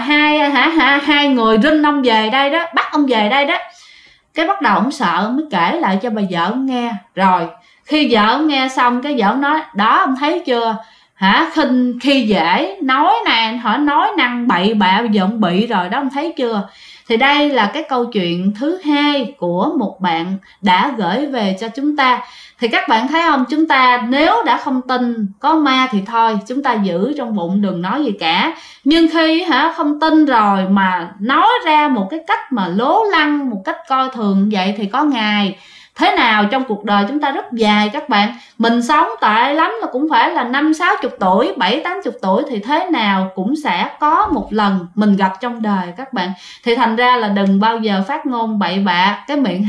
hai người rinh ông về đây đó, bắt ông về đây đó. Cái bắt đầu ổng sợ, ổng mới kể lại cho bà vợ ổng nghe. Rồi khi vợ ổng nghe xong cái vợ ổng nói đó ông thấy chưa hả, khinh khi dễ nói nè, hỏi nói năng bậy bạ, bây giờ ông bị rồi đó, ông thấy chưa. Thì đây là cái câu chuyện thứ hai của một bạn đã gửi về cho chúng ta. Thì các bạn thấy không, chúng ta nếu đã không tin có ma thì thôi, chúng ta giữ trong bụng đừng nói gì cả. Nhưng khi không tin rồi mà nói ra một cái cách mà lố lăng, một cách coi thường vậy thì có ngày thế nào trong cuộc đời chúng ta rất dài các bạn. Mình sống tệ lắm là cũng phải là 50-60 tuổi, 70-80 tuổi thì thế nào cũng sẽ có một lần mình gặp trong đời các bạn. Thì thành ra là đừng bao giờ phát ngôn bậy bạ, cái miệng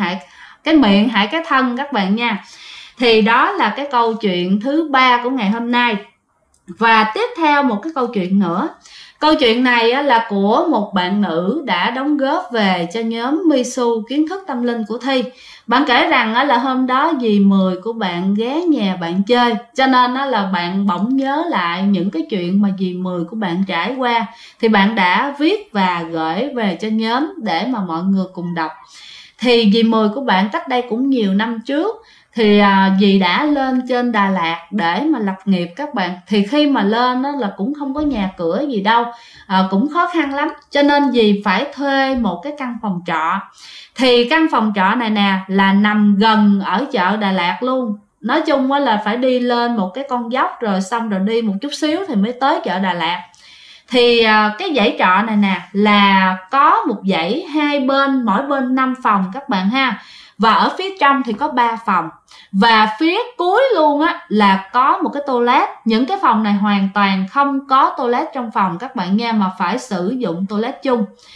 hại cái thân các bạn nha. Thì đó là cái câu chuyện thứ 3 của ngày hôm nay. Và tiếp theo một cái câu chuyện nữa. Câu chuyện này là của một bạn nữ đã đóng góp về cho nhóm Misu kiến thức tâm linh của Thi. Bạn kể rằng là hôm đó dì Mười của bạn ghé nhà bạn chơi, cho nên là bạn bỗng nhớ lại những cái chuyện mà dì Mười của bạn trải qua. Thì bạn đã viết và gửi về cho nhóm để mà mọi người cùng đọc. Thì dì Mười của bạn cách đây cũng nhiều năm trước thì dì đã lên trên Đà Lạt để mà lập nghiệp các bạn. Thì khi mà lên đó là cũng không có nhà cửa gì đâu, cũng khó khăn lắm, cho nên dì phải thuê một cái căn phòng trọ. Thì căn phòng trọ này nè là nằm gần ở chợ Đà Lạt luôn. Nói chung là phải đi lên một cái con dốc rồi xong rồi đi một chút xíu thì mới tới chợ Đà Lạt. Thì cái dãy trọ này nè là có một dãy hai bên, mỗi bên 5 phòng các bạn ha. Và ở phía trong thì có 3 phòng. Và phía cuối luôn là có một cái toilet. Những cái phòng này hoàn toàn không có toilet trong phòng các bạn nha, mà phải sử dụng toilet chung.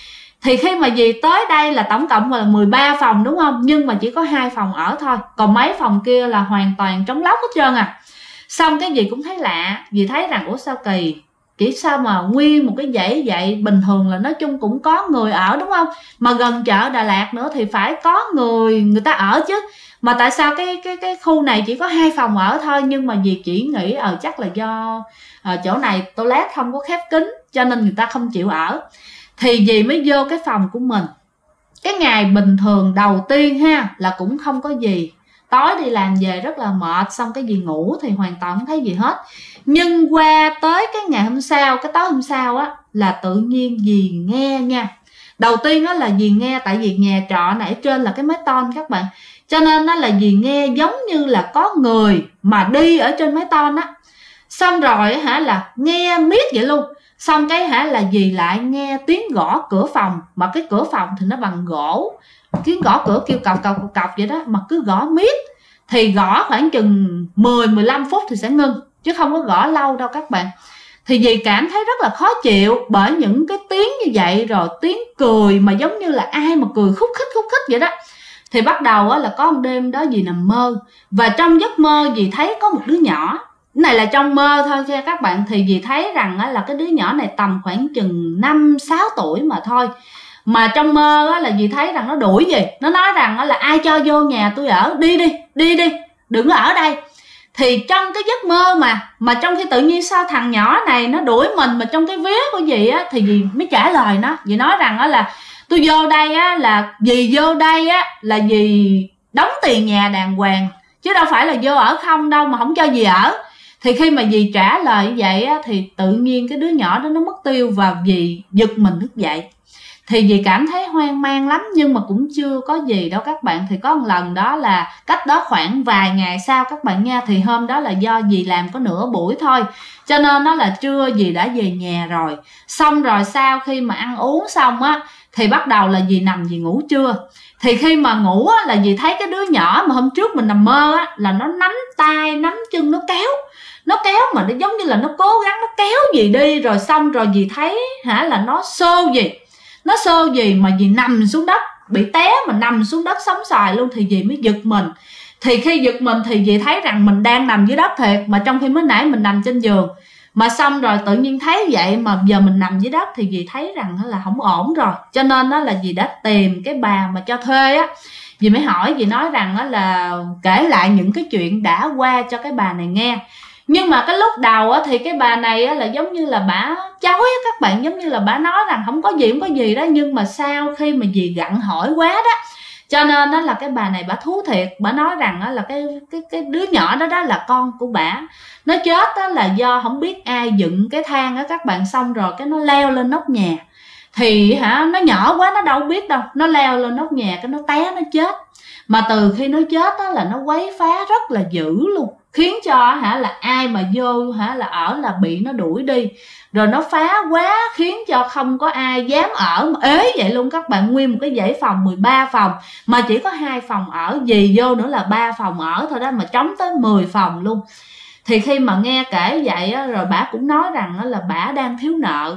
Thì khi mà dì tới đây là tổng cộng là 13 phòng đúng không, nhưng mà chỉ có 2 phòng ở thôi, còn mấy phòng kia là hoàn toàn trống lóc hết trơn à. Xong cái dì cũng thấy lạ, dì thấy rằng ủa sao kỳ, chỉ sao mà nguyên một cái dãy vậy, bình thường là nói chung cũng có người ở đúng không, mà gần chợ Đà Lạt nữa thì phải có người ta ở chứ, mà tại sao cái khu này chỉ có 2 phòng ở thôi. Nhưng mà dì chỉ nghĩ chắc là do chỗ này toilet không có khép kín cho nên người ta không chịu ở. Thì dì mới vô cái phòng của mình. Cái ngày bình thường đầu tiên ha là cũng không có gì, tối đi làm về rất là mệt, xong cái dì ngủ thì hoàn toàn không thấy gì hết. Nhưng qua tới cái ngày hôm sau, cái tối hôm sau á, là tự nhiên dì nghe nha. Đầu tiên á là dì nghe, tại vì nhà trọ này ở trên là cái mái tôn các bạn, cho nên đó là dì nghe giống như là có người mà đi ở trên mái tôn á. Xong rồi là nghe miết vậy luôn. Xong cái là dì lại nghe tiếng gõ cửa phòng, mà cái cửa phòng thì nó bằng gỗ, tiếng gõ cửa kêu cọc cọc cọc vậy đó, mà cứ gõ miết. Thì gõ khoảng chừng 10-15 phút thì sẽ ngưng, chứ không có gõ lâu đâu các bạn. Thì dì cảm thấy rất là khó chịu bởi những cái tiếng như vậy, rồi tiếng cười mà giống như là ai mà cười khúc khích vậy đó. Thì bắt đầu là có một đêm đó dì nằm mơ, và trong giấc mơ dì thấy có một đứa nhỏ. Cái này là trong mơ thôi nha các bạn. Thì dì thấy rằng là cái đứa nhỏ này tầm khoảng chừng 5-6 tuổi mà thôi. Mà trong mơ là dì thấy rằng nó đuổi gì, nó nói rằng là ai cho vô nhà tôi ở, đi đi, đừng ở đây. Thì trong cái giấc mơ mà trong khi tự nhiên sao thằng nhỏ này nó đuổi mình, mà trong cái vía của dì á, thì dì mới trả lời nó. Dì nói rằng là tôi vô đây á, là dì vô đây á là dì đóng tiền nhà đàng hoàng, chứ đâu phải là vô ở không đâu mà không cho dì ở. Thì khi mà dì trả lời như vậy á, thì tự nhiên cái đứa nhỏ đó nó mất tiêu, và dì giật mình thức dậy. Thì dì cảm thấy hoang mang lắm, nhưng mà cũng chưa có gì đâu các bạn. Thì có một lần đó là cách đó khoảng vài ngày sau các bạn nha. Thì hôm đó là do dì làm có nửa buổi thôi, cho nên nó là trưa dì đã về nhà rồi. Xong rồi sau khi mà ăn uống xong á, thì bắt đầu là dì nằm dì ngủ trưa. Thì khi mà ngủ á, là dì thấy cái đứa nhỏ mà hôm trước mình nằm mơ á, là nó nắm tay nắm chân nó kéo mà nó giống như là nó cố gắng nó kéo dì đi. Rồi xong rồi dì thấy là nó xô dì mà dì nằm xuống đất, bị té mà nằm xuống đất sóng xoài luôn. Thì dì mới giật mình. Thì khi giật mình thì dì thấy rằng mình đang nằm dưới đất thiệt, mà trong khi mới nãy mình nằm trên giường. Mà xong rồi tự nhiên thấy vậy mà giờ mình nằm dưới đất, thì dì thấy rằng là không ổn rồi. Cho nên đó là dì đã tìm cái bà mà cho thuê á. Dì mới hỏi, dì nói rằng là kể lại những cái chuyện đã qua cho cái bà này nghe. Nhưng mà cái lúc đầu á, thì cái bà này á, là giống như là bả chối á các bạn, giống như là bả nói rằng không có gì đó. Nhưng mà sau khi mà dì gặn hỏi quá đó, cho nên đó là cái bà này bả thú thiệt. Bả nói rằng đó là cái đứa nhỏ đó là con của bả. Nó chết đó là do không biết ai dựng cái thang á các bạn, xong rồi cái nó leo lên nóc nhà. Thì nó nhỏ quá nó đâu biết đâu, nó leo lên nóc nhà cái nó té nó chết. Mà từ khi nó chết đó là nó quấy phá rất là dữ luôn, khiến cho là ai mà vô là ở là bị nó đuổi đi. Rồi nó phá quá khiến cho không có ai dám ở, mà ế vậy luôn các bạn. Nguyên một cái dãy phòng 13 phòng mà chỉ có 2 phòng ở, dì vô nữa là 3 phòng ở thôi đó, mà trống tới 10 phòng luôn. Thì khi mà nghe kể vậy á, rồi bả cũng nói rằng là bả đang thiếu nợ,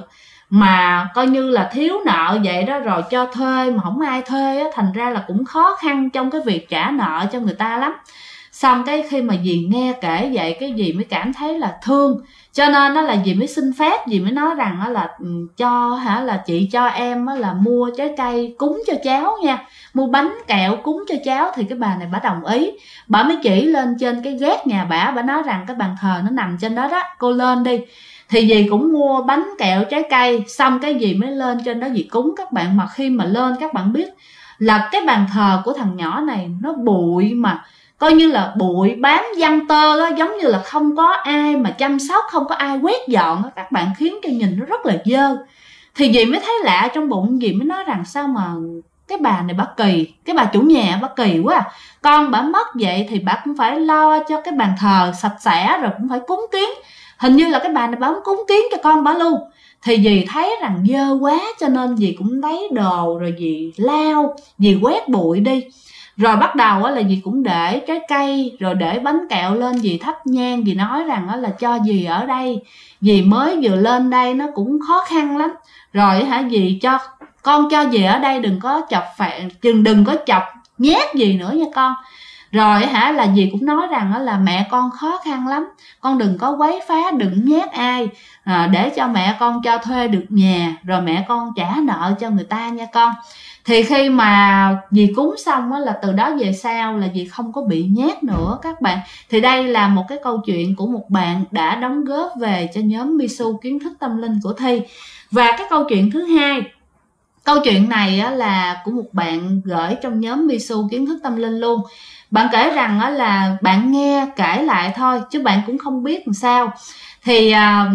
mà coi như là thiếu nợ vậy đó, rồi cho thuê mà không ai thuê á, thành ra là cũng khó khăn trong cái việc trả nợ cho người ta lắm. Xong cái khi mà dì nghe kể vậy, cái dì mới cảm thấy là thương, cho nên đó là dì mới xin phép, dì mới nói rằng là cho là chị cho em là mua trái cây cúng cho cháu nha, mua bánh kẹo cúng cho cháu. Thì cái bà này bà đồng ý, bà mới chỉ lên trên cái gác nhà bà nói rằng cái bàn thờ nó nằm trên đó đó, cô lên đi. Thì dì cũng mua bánh kẹo trái cây, xong cái dì mới lên trên đó dì cúng các bạn. Mà khi mà lên các bạn biết là cái bàn thờ của thằng nhỏ này nó bụi, mà coi như là bụi bám giăng tơ đó, giống như là không có ai mà chăm sóc, không có ai quét dọn đó, các bạn, khiến cho nhìn nó rất là dơ. Thì dì mới thấy lạ trong bụng, dì mới nói rằng sao mà cái bà này bà kỳ, cái bà chủ nhà bà kỳ quá à. Con bà mất vậy thì bà cũng phải lo cho cái bàn thờ sạch sẽ, rồi cũng phải cúng kiến. Hình như là cái bà này bà không cúng kiến cho con bà luôn. Thì dì thấy rằng dơ quá, cho nên dì cũng lấy đồ rồi dì lau, dì quét bụi đi. Rồi bắt đầu là dì cũng để trái cây, rồi để bánh kẹo lên, dì thắp nhang. Dì nói rằng là cho dì ở đây, dì mới vừa lên đây nó cũng khó khăn lắm. Rồi dì cho con cho gì ở đây, đừng có chọc phạt, đừng có chọc nhát gì nữa nha con. Rồi là dì cũng nói rằng là mẹ con khó khăn lắm, con đừng có quấy phá, đừng nhát ai, để cho mẹ con cho thuê được nhà, rồi mẹ con trả nợ cho người ta nha con. Thì khi mà dì cúng xong là từ đó về sau là dì không có bị nhát nữa các bạn. Thì đây là một cái câu chuyện của một bạn đã đóng góp về cho nhóm Misu kiến thức tâm linh của Thi. Và cái câu chuyện thứ hai, câu chuyện này là của một bạn gửi trong nhóm Misu kiến thức tâm linh luôn. Bạn kể rằng là bạn nghe kể lại thôi chứ bạn cũng không biết làm sao. Thì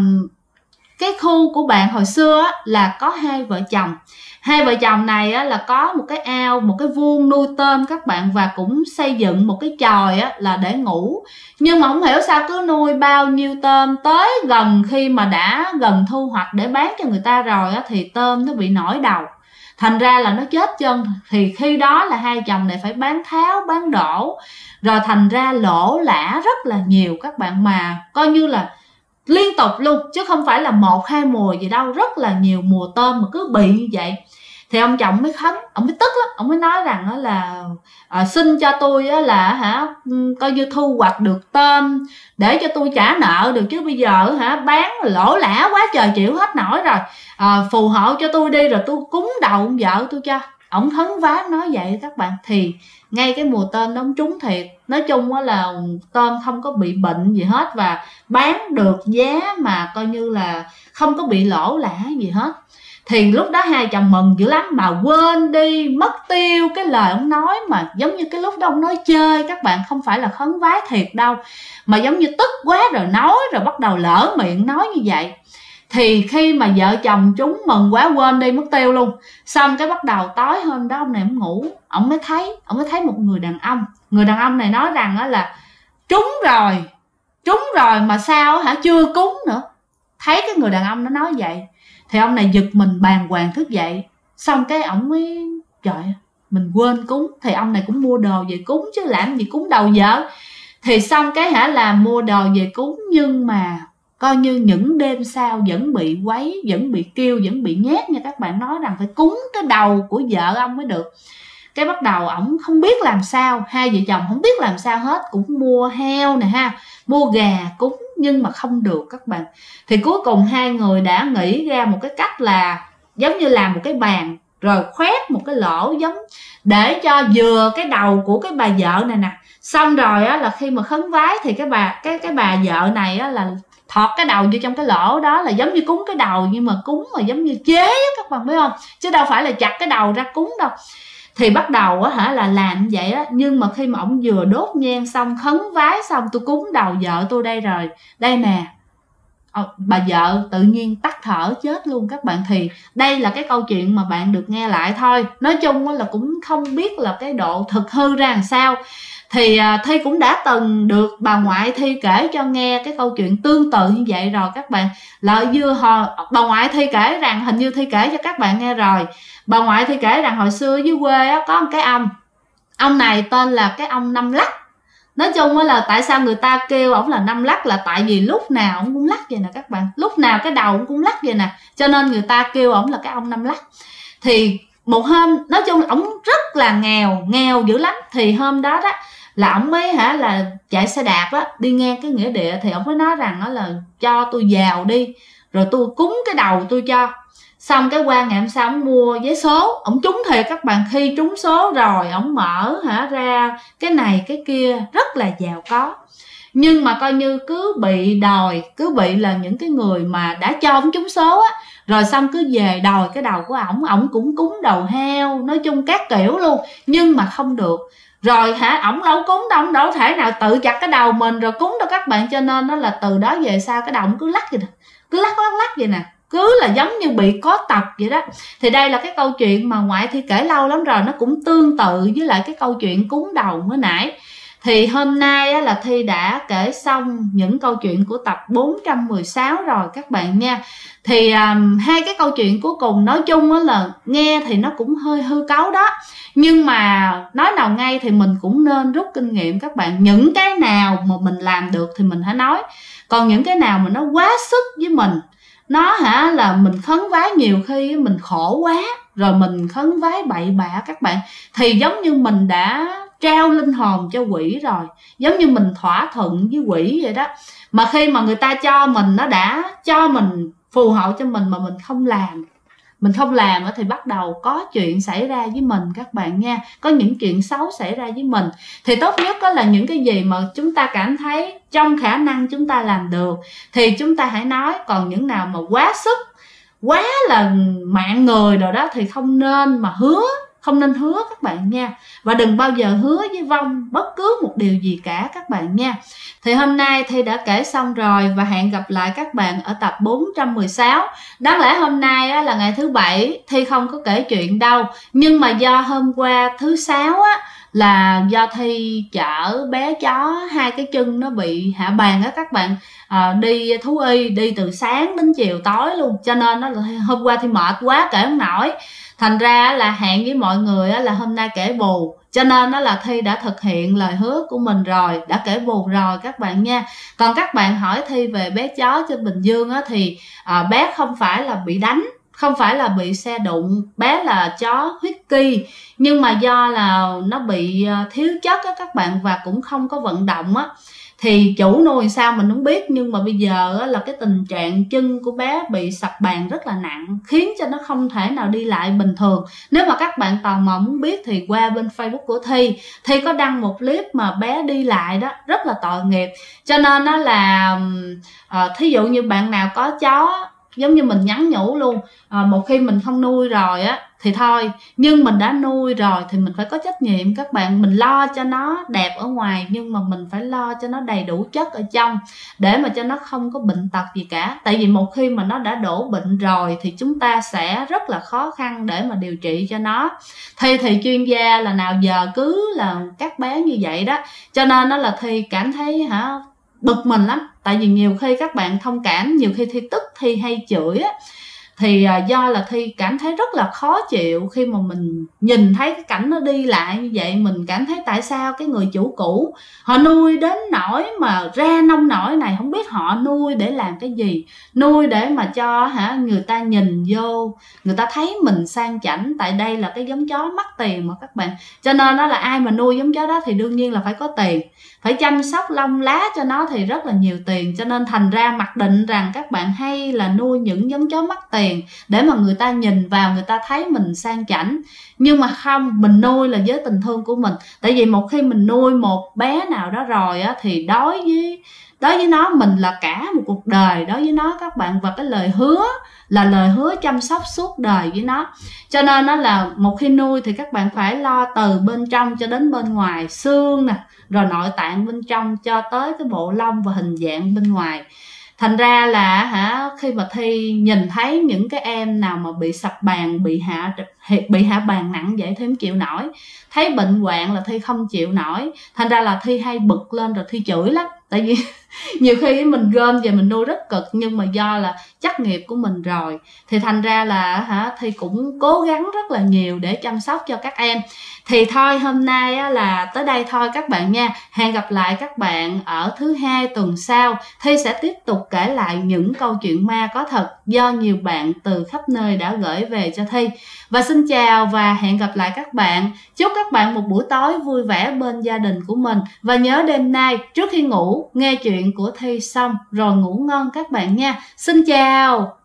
cái khu của bạn hồi xưa là có hai vợ chồng. Hai vợ chồng này là có một cái ao, một cái vuông nuôi tôm các bạn, và cũng xây dựng một cái chòi là để ngủ. Nhưng mà không hiểu sao cứ nuôi bao nhiêu tôm, tới gần khi mà đã gần thu hoạch để bán cho người ta rồi thì tôm nó bị nổi đầu, thành ra là nó chết chân. Thì khi đó là hai chồng này phải bán tháo bán đổ, rồi thành ra lỗ lã rất là nhiều các bạn, mà coi như là liên tục luôn chứ không phải là 1-2 mùa gì đâu, rất là nhiều mùa tôm mà cứ bị như vậy. Thì ông chồng mới khấn, ông mới tức lắm, ông mới nói rằng là xin cho tôi là coi như thu hoạch được tôm để cho tôi trả nợ được, chứ bây giờ bán lỗ lã quá trời chịu hết nổi rồi, phù hộ cho tôi đi rồi tôi cúng đầu vợ tôi cho. Ông khấn vái nói vậy các bạn. Thì ngay cái mùa tôm đó trúng thiệt, nói chung là tôm không có bị bệnh gì hết và bán được giá mà coi như là không có bị lỗ lã gì hết. Thì lúc đó hai chồng mừng dữ lắm, mà quên đi mất tiêu cái lời ông nói, mà giống như cái lúc đó ông nói chơi các bạn, không phải là khấn vái thiệt đâu, mà giống như tức quá rồi nói, rồi bắt đầu lỡ miệng nói như vậy. Thì khi mà vợ chồng chúng mừng quá quên đi mất tiêu luôn. Xong cái bắt đầu tối hôm đó ông này ông ngủ, ông mới thấy một người đàn ông. Người đàn ông này nói rằng là trúng rồi mà sao chưa cúng nữa. Thấy cái người đàn ông nó nói vậy thì ông này giật mình bàng hoàng thức dậy. Xong cái ổng mới trời, mình quên cúng. Thì ông này cũng mua đồ về cúng chứ làm gì cúng đầu vợ. Thì xong cái là mua đồ về cúng, nhưng mà coi như những đêm sau vẫn bị quấy, vẫn bị kêu, vẫn bị nhát nha các bạn. Nói rằng phải cúng cái đầu của vợ ông mới được. Cái bắt đầu ổng không biết làm sao, hai vợ chồng không biết làm sao hết, cũng mua heo nè mua gà cúng nhưng mà không được các bạn. Thì cuối cùng hai người đã nghĩ ra một cái cách là giống như làm một cái bàn rồi khoét một cái lỗ giống để cho vừa cái đầu của cái bà vợ này nè. Xong rồi là khi mà khấn vái thì cái bà vợ này là thọt cái đầu vô trong cái lỗ đó, là giống như cúng cái đầu, nhưng mà cúng mà giống như chế các bạn biết không, chứ đâu phải là chặt cái đầu ra cúng đâu. Thì bắt đầu là làm vậy á, nhưng mà khi mà ổng vừa đốt nhang xong, khấn vái xong, tôi cúng đầu vợ tôi đây rồi, đây nè, bà vợ tự nhiên tắt thở chết luôn các bạn. Thì đây là cái câu chuyện mà bạn được nghe lại thôi, nói chung là cũng không biết là cái độ thực hư ra làm sao. Thì Thi cũng đã từng được bà ngoại Thi kể cho nghe cái câu chuyện tương tự như vậy rồi các bạn. Lợi dưa bà ngoại Thi kể rằng, hình như Thi kể cho các bạn nghe rồi, bà ngoại Thi kể rằng hồi xưa dưới quê có một cái ông này tên là cái ông Năm Lắc. Nói chung là tại sao người ta kêu ổng là Năm Lắc là tại vì lúc nào ổng cũng lắc vậy nè các bạn, lúc nào cái đầu ổng cũng lắc vậy nè, cho nên người ta kêu ổng là cái ông Năm Lắc. Thì một hôm, nói chung ổng rất là nghèo dữ lắm. Thì hôm đó là ổng mới là chạy xe đạp đi ngang cái nghĩa địa. Thì ổng mới nói rằng là cho tôi vào đi rồi tôi cúng cái đầu tôi cho. Xong cái qua ngày hôm sau ổng mua vé số, ổng trúng thiệt các bạn. Khi trúng số rồi ổng mở ra cái này cái kia, rất là giàu có. Nhưng mà coi như cứ bị đòi, cứ bị là những cái người mà đã cho ổng trúng số rồi xong cứ về đòi cái đầu của ổng cũng cúng đầu heo, nói chung các kiểu luôn, nhưng mà không được. Rồi ổng đâu cúng đâu, ổng đâu thể nào tự chặt cái đầu mình rồi cúng đâu các bạn. Cho nên nó là từ đó về sau cái đầu ổng cứ lắc vậy nè, cứ lắc vậy nè, cứ là giống như bị có tật vậy đó. Thì đây là cái câu chuyện mà ngoại Thi kể lâu lắm rồi, nó cũng tương tự với lại cái câu chuyện cúng đầu mới nãy. Thì hôm nay là Thi đã kể xong những câu chuyện của tập 416 rồi các bạn nha. Thì hai cái câu chuyện cuối cùng nói chung là nghe thì nó cũng hơi hư cấu đó, nhưng mà nói nào ngay thì mình cũng nên rút kinh nghiệm các bạn. Những cái nào mà mình làm được thì mình hãy nói, còn những cái nào mà nó quá sức với mình, nó là mình khấn vái nhiều khi mình khổ quá, rồi mình khấn vái bậy bạ các bạn, thì giống như mình đã trao linh hồn cho quỷ rồi, giống như mình thỏa thuận với quỷ vậy đó. Mà khi mà người ta cho mình, nó đã cho mình, phù hộ cho mình mà mình không làm thì bắt đầu có chuyện xảy ra với mình các bạn nha, có những chuyện xấu xảy ra với mình. Thì tốt nhất đó là những cái gì mà chúng ta cảm thấy trong khả năng chúng ta làm được thì chúng ta hãy nói, còn những nào mà quá sức, quá là mạng người rồi đó thì không nên mà hứa, không nên hứa các bạn nha. Và đừng bao giờ hứa với vong bất cứ một điều gì cả các bạn nha. Thì hôm nay Thi đã kể xong rồi, và hẹn gặp lại các bạn ở tập 416. Đáng lẽ hôm nay là ngày thứ Bảy, Thi không có kể chuyện đâu, nhưng mà do hôm qua thứ Sáu là do Thi chở bé chó, hai cái chân nó bị hạ bàn các bạn, đi thú y, đi từ sáng đến chiều tối luôn, cho nên là hôm qua Thi mệt quá kể không nổi. Thành ra là hẹn với mọi người là hôm nay kể bù, cho nên là Thi đã thực hiện lời hứa của mình rồi, đã kể bù rồi các bạn nha. Còn các bạn hỏi Thi về bé chó trên Bình Dương thì bé không phải là bị đánh, không phải là bị xe đụng, bé là chó Husky, nhưng mà do là nó bị thiếu chất các bạn, và cũng không có vận động thì chủ nuôi sao mình không biết. Nhưng mà bây giờ là cái tình trạng chân của bé bị sập bàn rất là nặng, khiến cho nó không thể nào đi lại bình thường. Nếu mà các bạn tò mò muốn biết thì qua bên Facebook của Thi có đăng một clip mà bé đi lại đó, rất là tội nghiệp. Cho nên nó là thí dụ như bạn nào có chó, giống như mình nhắn nhủ luôn, một khi mình không nuôi rồi thì thôi, nhưng mình đã nuôi rồi thì mình phải có trách nhiệm các bạn. Mình lo cho nó đẹp ở ngoài, nhưng mà mình phải lo cho nó đầy đủ chất ở trong, để mà cho nó không có bệnh tật gì cả. Tại vì một khi mà nó đã đổ bệnh rồi thì chúng ta sẽ rất là khó khăn để mà điều trị cho nó. Thì chuyên gia là nào giờ cứ là các bé như vậy đó, cho nên nó là Thi cảm thấy bực mình lắm. Tại vì nhiều khi các bạn thông cảm, nhiều khi Thi tức, Thi hay chửi thì do là Thi cảm thấy rất là khó chịu khi mà mình nhìn thấy cái cảnh nó đi lại như vậy. Mình cảm thấy tại sao cái người chủ cũ họ nuôi đến nỗi mà ra nông nổi này, không biết họ nuôi để làm cái gì. Nuôi để mà cho người ta nhìn vô, người ta thấy mình sang chảnh. Tại đây là cái giống chó mắc tiền mà các bạn, cho nên đó là ai mà nuôi giống chó đó thì đương nhiên là phải có tiền, phải chăm sóc lông lá cho nó thì rất là nhiều tiền. Cho nên thành ra mặc định rằng các bạn hay là nuôi những giống chó mắc tiền để mà người ta nhìn vào, người ta thấy mình sang chảnh. Nhưng mà không, mình nuôi là với tình thương của mình. Tại vì một khi mình nuôi một bé nào đó rồi thì đối với nó mình là cả một cuộc đời đối với nó các bạn. Và cái lời hứa là lời hứa chăm sóc suốt đời với nó. Cho nên nó là một khi nuôi thì các bạn phải lo từ bên trong cho đến bên ngoài, xương nè, rồi nội tạng bên trong cho tới cái bộ lông và hình dạng bên ngoài. Thành ra là khi mà Thi nhìn thấy những cái em nào mà bị sập bàn, bị hạ bàn nặng vậy Thi không chịu nổi. Thấy bệnh hoạn là Thi không chịu nổi. Thành ra là Thi hay bực lên rồi Thi chửi lắm. Tại vì nhiều khi mình gom về mình nuôi rất cực, nhưng mà do là trách nghiệp của mình rồi thì thành ra là Thi cũng cố gắng rất là nhiều để chăm sóc cho các em. Thì thôi hôm nay là tới đây thôi các bạn nha. Hẹn gặp lại các bạn ở thứ Hai tuần sau. Thi sẽ tiếp tục kể lại những câu chuyện ma có thật do nhiều bạn từ khắp nơi đã gửi về cho Thi. Và xin chào và hẹn gặp lại các bạn. Chúc các bạn một buổi tối vui vẻ bên gia đình của mình. Và nhớ đêm nay trước khi ngủ nghe chuyện của Thi xong rồi ngủ ngon các bạn nha. Xin chào.